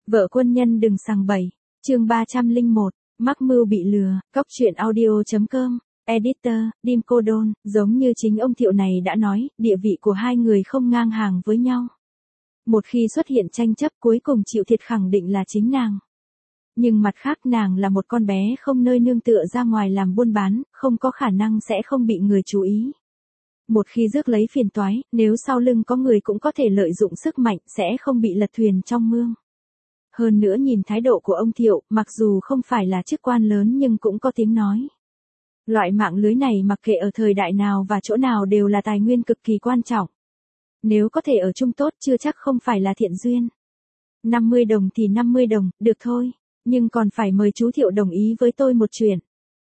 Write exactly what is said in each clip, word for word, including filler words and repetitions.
Vợ quân nhân đừng sằng bậy. Chương ba trăm lẻ một, mắc mưu bị lừa. Cóc truyện audio chấm com. Editor, Dim Cô Đôn. Giống như chính ông Thiệu này đã nói, địa vị của hai người không ngang hàng với nhau. Một khi xuất hiện tranh chấp, cuối cùng chịu thiệt khẳng định là chính nàng. Nhưng mặt khác, nàng là một con bé không nơi nương tựa, ra ngoài làm buôn bán, không có khả năng sẽ không bị người chú ý. Một khi rước lấy phiền toái, nếu sau lưng có người cũng có thể lợi dụng sức mạnh, sẽ không bị lật thuyền trong mương. Hơn nữa nhìn thái độ của ông Thiệu, mặc dù không phải là chức quan lớn nhưng cũng có tiếng nói. Loại mạng lưới này mặc kệ ở thời đại nào và chỗ nào đều là tài nguyên cực kỳ quan trọng. Nếu có thể ở chung tốt chưa chắc không phải là thiện duyên. năm mươi đồng thì năm mươi đồng, được thôi, nhưng còn phải mời chú Thiệu đồng ý với tôi một chuyện.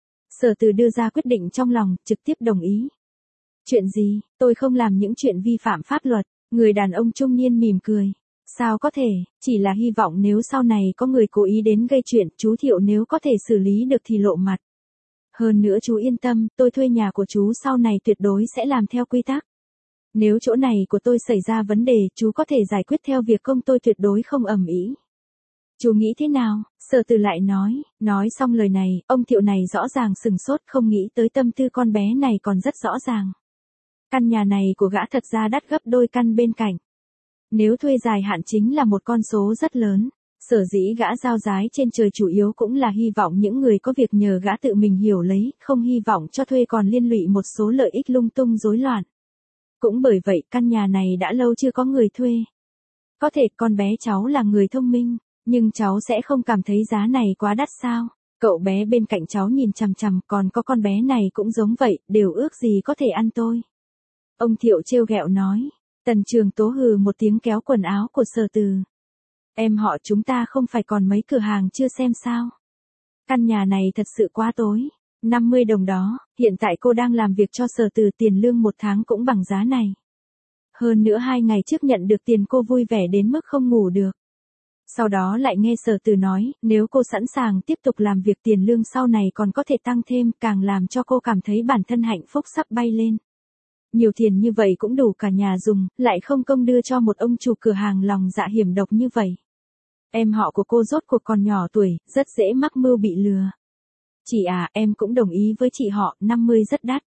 Sở Từ đưa ra quyết định trong lòng, trực tiếp đồng ý. Chuyện gì? Tôi không làm những chuyện vi phạm pháp luật. Người đàn ông trung niên mỉm cười. Sao có thể, chỉ là hy vọng nếu sau này có người cố ý đến gây chuyện, chú Thiệu nếu có thể xử lý được thì lộ mặt. Hơn nữa chú yên tâm, tôi thuê nhà của chú sau này tuyệt đối sẽ làm theo quy tắc. Nếu chỗ này của tôi xảy ra vấn đề, chú có thể giải quyết theo việc công, tôi tuyệt đối không ầm ĩ. Chú nghĩ thế nào? Sở Từ lại nói. Nói xong lời này, ông Thiệu này rõ ràng sừng sốt, không nghĩ tới tâm tư con bé này còn rất rõ ràng. Căn nhà này của gã thật ra đắt gấp đôi căn bên cạnh. Nếu thuê dài hạn chính là một con số rất lớn. Sở dĩ gã giao giá trên trời chủ yếu cũng là hy vọng những người có việc nhờ gã tự mình hiểu lấy, không hy vọng cho thuê còn liên lụy một số lợi ích lung tung rối loạn. Cũng bởi vậy căn nhà này đã lâu chưa có người thuê. Có thể con bé cháu là người thông minh, nhưng cháu sẽ không cảm thấy giá này quá đắt sao? Cậu bé bên cạnh cháu nhìn chằm chằm, còn có con bé này cũng giống vậy, đều ước gì có thể ăn tôi. Ông Thiệu trêu ghẹo nói. Tần Trường Tố hừ một tiếng kéo quần áo của Sở Từ. Em họ chúng ta không phải còn mấy cửa hàng chưa xem sao? Căn nhà này thật sự quá tối. năm mươi đồng đó, hiện tại cô đang làm việc cho Sở Từ, tiền lương một tháng cũng bằng giá này. Hơn nữa hai ngày trước nhận được tiền cô vui vẻ đến mức không ngủ được. Sau đó lại nghe Sở Từ nói, nếu cô sẵn sàng tiếp tục làm việc tiền lương sau này còn có thể tăng thêm, càng làm cho cô cảm thấy bản thân hạnh phúc sắp bay lên. Nhiều tiền như vậy cũng đủ cả nhà dùng, lại không công đưa cho một ông chủ cửa hàng lòng dạ hiểm độc như vậy. Em họ của cô rốt cuộc còn nhỏ tuổi, rất dễ mắc mưu bị lừa. Chị à, em cũng đồng ý với chị họ, năm mươi rất đắt.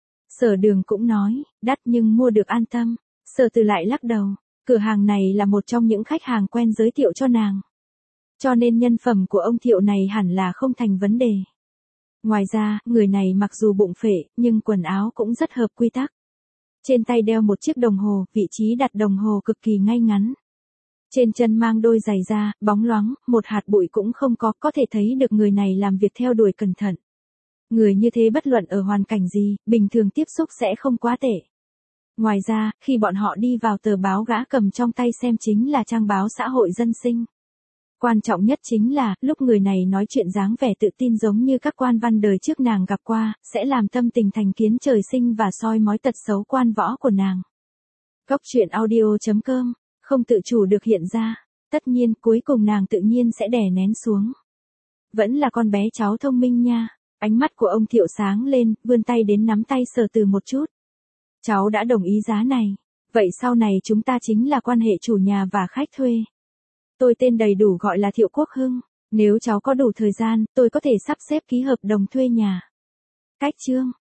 Sở Đường cũng nói, đắt nhưng mua được an tâm. Sở Từ lại lắc đầu, cửa hàng này là một trong những khách hàng quen giới thiệu cho nàng. Cho nên nhân phẩm của ông Thiệu này hẳn là không thành vấn đề. Ngoài ra, người này mặc dù bụng phệ, nhưng quần áo cũng rất hợp quy tắc. Trên tay đeo một chiếc đồng hồ, vị trí đặt đồng hồ cực kỳ ngay ngắn. Trên chân mang đôi giày da, bóng loáng, một hạt bụi cũng không có, có thể thấy được người này làm việc theo đuổi cẩn thận. Người như thế bất luận ở hoàn cảnh gì, bình thường tiếp xúc sẽ không quá tệ. Ngoài ra, khi bọn họ đi vào tờ báo gã cầm trong tay xem chính là trang báo xã hội dân sinh. Quan trọng nhất chính là, lúc người này nói chuyện dáng vẻ tự tin giống như các quan văn đời trước nàng gặp qua, sẽ làm tâm tình thành kiến trời sinh và soi mói tật xấu quan võ của nàng. Cóc truyện audio chấm com, không tự chủ được hiện ra. Tất nhiên, cuối cùng nàng tự nhiên sẽ đè nén xuống. Vẫn là con bé cháu thông minh nha. Ánh mắt của ông Thiệu sáng lên, vươn tay đến nắm tay Sở Từ một chút. Cháu đã đồng ý giá này. Vậy sau này chúng ta chính là quan hệ chủ nhà và khách thuê. Tôi tên đầy đủ gọi là Thiệu Quốc Hưng. Nếu cháu có đủ thời gian, tôi có thể sắp xếp ký hợp đồng thuê nhà. Cách chương.